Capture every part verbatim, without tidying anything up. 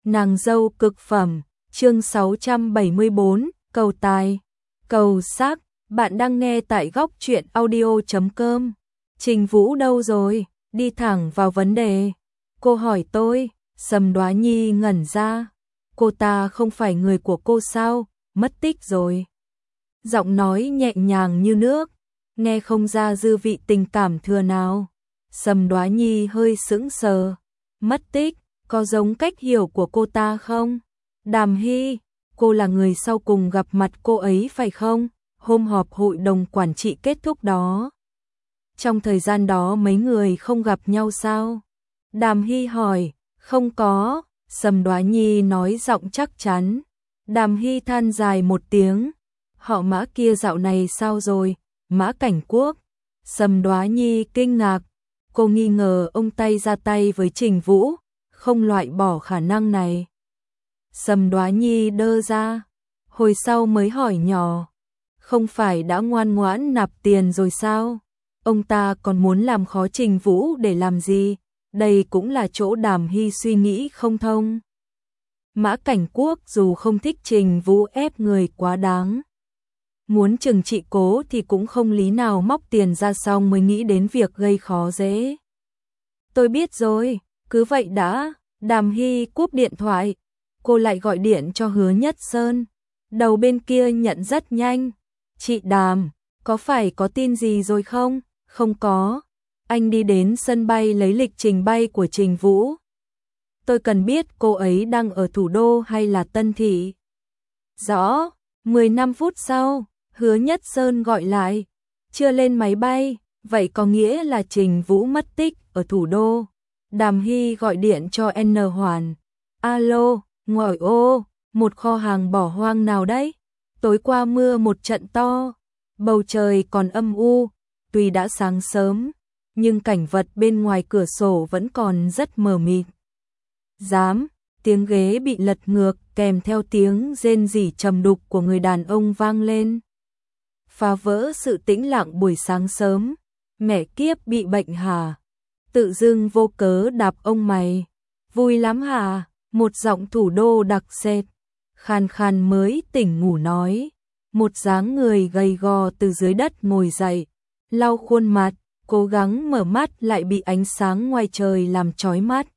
Nàng dâu cực phẩm, chương sáu trăm bảy mươi bốn, cầu tài, cầu sắc, bạn đang nghe tại góc truyện audio chấm com. Trình Vũ đâu rồi? Đi thẳng vào vấn đề. Cô hỏi tôi, Sầm Đoá Nhi ngẩn ra. Cô ta không phải người của cô sao? Mất tích rồi. Giọng nói nhẹ nhàng như nước, nghe không ra dư vị tình cảm thừa nào. Sầm Đoá Nhi hơi sững sờ. Mất tích, có giống cách hiểu của cô ta không? Đàm Hy, cô là người sau cùng gặp mặt cô ấy phải không? Hôm họp hội đồng quản trị kết thúc đó. Trong thời gian đó mấy người không gặp nhau sao? Đàm Hy hỏi, không có, Sầm Đoá Nhi nói giọng chắc chắn. Đàm Hy than dài một tiếng, họ Mã kia dạo này sao rồi? Mã Cảnh Quốc. Sầm Đoá Nhi kinh ngạc, cô nghi ngờ ông tay ra tay với Trình Vũ, không loại bỏ khả năng này. Sầm Đoá Nhi đơ ra, hồi sau mới hỏi nhỏ, không phải đã ngoan ngoãn nạp tiền rồi sao? Ông ta còn muốn làm khó Trình Vũ để làm gì? Đây cũng là chỗ Đàm Hy suy nghĩ không thông. Mã Cảnh Quốc dù không thích Trình Vũ ép người quá đáng, muốn trừng trị cố thì cũng không lý nào móc tiền ra xong mới nghĩ đến việc gây khó dễ. Tôi biết rồi, cứ vậy đã. Đàm Hy cúp điện thoại, cô lại gọi điện cho Hứa Nhất Sơn. Đầu bên kia nhận rất nhanh. Chị Đàm, có phải có tin gì rồi không? Không có. Anh đi đến sân bay lấy lịch trình bay của Trình Vũ. Tôi cần biết cô ấy đang ở thủ đô hay là Tân Thị. Rõ. mười lăm phút sau, Hứa Nhất Sơn gọi lại. Chưa lên máy bay, vậy có nghĩa là Trình Vũ mất tích ở thủ đô. Đàm Hy gọi điện cho N Hoàn. Alo, ngoại ô, một kho hàng bỏ hoang nào đấy? Tối qua mưa một trận to, bầu trời còn âm u, tuy đã sáng sớm, nhưng cảnh vật bên ngoài cửa sổ vẫn còn rất mờ mịt. Dám, tiếng ghế bị lật ngược kèm theo tiếng rên rỉ trầm đục của người đàn ông vang lên. Phá vỡ sự tĩnh lặng buổi sáng sớm, mẹ kiếp bị bệnh hả? Tự dưng vô cớ đạp ông mày. Vui lắm hả? Một giọng thủ đô đặc sệt, khàn khàn mới tỉnh ngủ nói. Một dáng người gầy gò từ dưới đất ngồi dậy, lau khuôn mặt, cố gắng mở mắt lại bị ánh sáng ngoài trời làm chói mắt.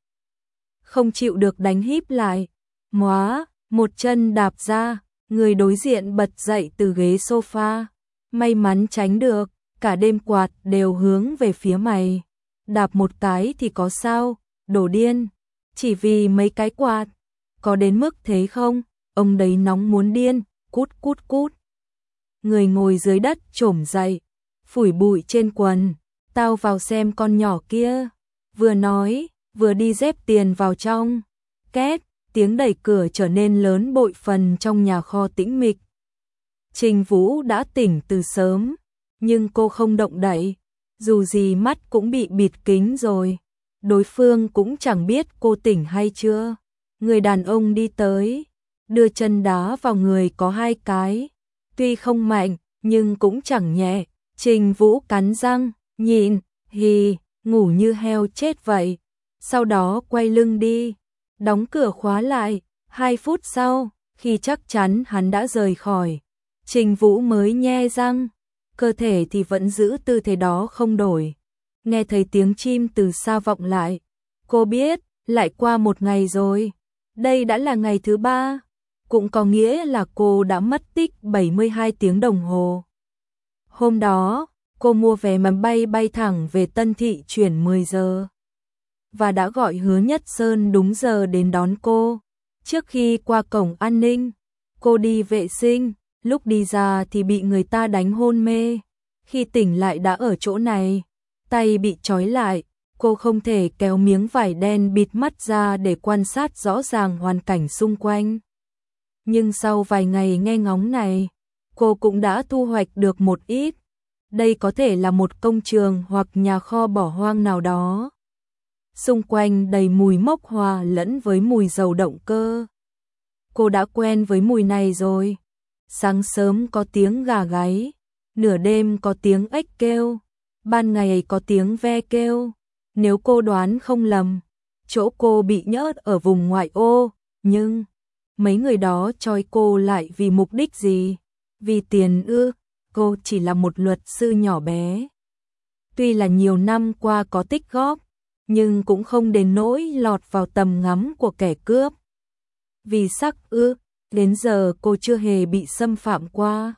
Không chịu được đánh híp lại. Móa, một chân đạp ra, người đối diện bật dậy từ ghế sofa. May mắn tránh được, cả đêm quạt đều hướng về phía mày. Đạp một cái thì có sao, đổ điên, chỉ vì mấy cái quạt, có đến mức thế không? Ông đấy nóng muốn điên, cút cút cút. Người ngồi dưới đất trổm dậy, phủi bụi trên quần, tao vào xem con nhỏ kia. Vừa nói, vừa đi dép tiền vào trong. Két, tiếng đẩy cửa trở nên lớn bội phần trong nhà kho tĩnh mịch. Trình Vũ đã tỉnh từ sớm, nhưng cô không động đậy. Dù gì mắt cũng bị bịt kính rồi, đối phương cũng chẳng biết cô tỉnh hay chưa. Người đàn ông đi tới, đưa chân đá vào người có hai cái, tuy không mạnh nhưng cũng chẳng nhẹ. Trình Vũ cắn răng, nhịn, hì, ngủ như heo chết vậy. Sau đó quay lưng đi, đóng cửa khóa lại. Hai phút sau, khi chắc chắn hắn đã rời khỏi, Trình Vũ mới nhe răng. Cơ thể thì vẫn giữ tư thế đó không đổi. Nghe thấy tiếng chim từ xa vọng lại, cô biết lại qua một ngày rồi. Đây đã là ngày thứ ba, cũng có nghĩa là cô đã mất tích bảy mươi hai tiếng đồng hồ. Hôm đó, cô mua vé máy bay bay thẳng về Tân Thị chuyển mười giờ. Và đã gọi Hứa Nhất Sơn đúng giờ đến đón cô. Trước khi qua cổng an ninh, cô đi vệ sinh. Lúc đi ra thì bị người ta đánh hôn mê. Khi tỉnh lại đã ở chỗ này, tay bị trói lại, cô không thể kéo miếng vải đen bịt mắt ra để quan sát rõ ràng hoàn cảnh xung quanh. Nhưng sau vài ngày nghe ngóng này, cô cũng đã thu hoạch được một ít. Đây có thể là một công trường hoặc nhà kho bỏ hoang nào đó. Xung quanh đầy mùi mốc hòa lẫn với mùi dầu động cơ. Cô đã quen với mùi này rồi. Sáng sớm có tiếng gà gáy, nửa đêm có tiếng ếch kêu, ban ngày có tiếng ve kêu. Nếu cô đoán không lầm, chỗ cô bị nhốt ở vùng ngoại ô, Nhưng, mấy người đó trói cô lại vì mục đích gì? Vì tiền ư? Cô chỉ là một luật sư nhỏ bé. Tuy là nhiều năm qua có tích góp, nhưng cũng không đến nỗi lọt vào tầm ngắm của kẻ cướp. Vì sắc ư? Đến giờ cô chưa hề bị xâm phạm qua.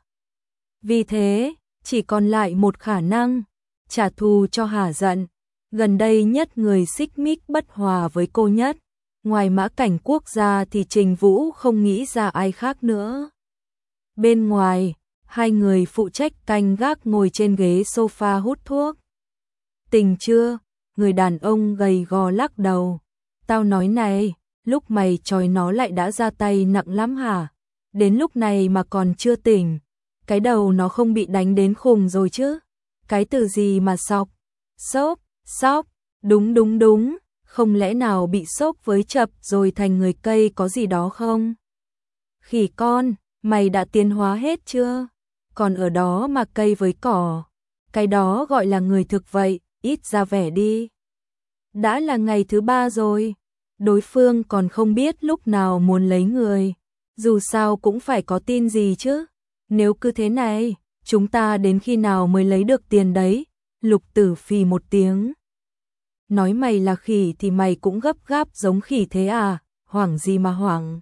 Vì thế, chỉ còn lại một khả năng, trả thù cho hả giận. Gần đây nhất người xích mích bất hòa với cô nhất. Ngoài Mã Cảnh Quốc gia thì Trình Vũ không nghĩ ra ai khác nữa. Bên ngoài, hai người phụ trách canh gác ngồi trên ghế sofa hút thuốc. Tỉnh chưa? Người đàn ông gầy gò lắc đầu. Tao nói này, lúc mày chói nó lại đã ra tay nặng lắm hả? Đến lúc này mà còn chưa tỉnh. Cái đầu nó không bị đánh đến khùng rồi chứ? Cái từ gì mà sọc? Sốc, sốc, đúng đúng đúng. Không lẽ nào bị sốc với chập rồi thành người cây có gì đó không? Khỉ con, mày đã tiến hóa hết chưa? Còn ở đó mà cây với cỏ. Cái đó gọi là người thực vậy, ít ra vẻ đi. Đã là ngày thứ ba rồi. Đối phương còn không biết lúc nào muốn lấy người. Dù sao cũng phải có tin gì chứ. Nếu cứ thế này, chúng ta đến khi nào mới lấy được tiền đấy? Lục Tử phì một tiếng. Nói mày là khỉ thì mày cũng gấp gáp giống khỉ thế à? Hoảng gì mà hoảng?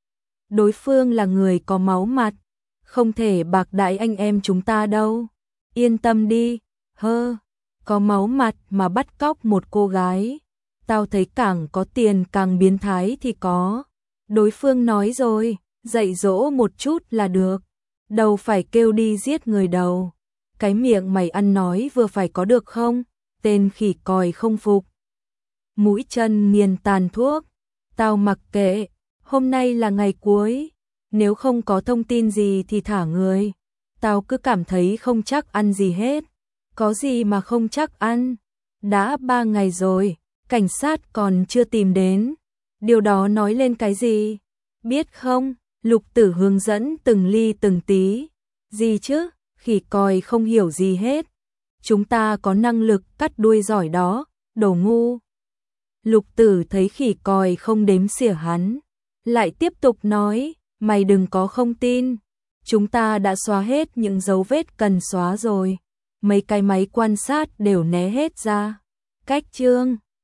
Đối phương là người có máu mặt, không thể bạc đãi anh em chúng ta đâu. Yên tâm đi, hơ, có máu mặt mà bắt cóc một cô gái. Tao thấy càng có tiền càng biến thái thì có. Đối phương nói rồi, dạy dỗ một chút là được. Đâu phải kêu đi giết người đầu. Cái miệng mày ăn nói vừa phải có được không? Tên khỉ còi không phục. Mũi chân nghiền tàn thuốc. Tao mặc kệ, hôm nay là ngày cuối. Nếu không có thông tin gì thì thả người. Tao cứ cảm thấy không chắc ăn gì hết. Có gì mà không chắc ăn? Đã ba ngày rồi, cảnh sát còn chưa tìm đến. Điều đó nói lên cái gì? Biết không? Lục Tử hướng dẫn từng ly từng tí. Gì chứ? Khỉ còi không hiểu gì hết. Chúng ta có năng lực cắt đuôi giỏi đó, đồ ngu. Lục Tử thấy khỉ còi không đếm xỉa hắn, lại tiếp tục nói, mày đừng có không tin. Chúng ta đã xóa hết những dấu vết cần xóa rồi. Mấy cái máy quan sát đều né hết ra. Cách chương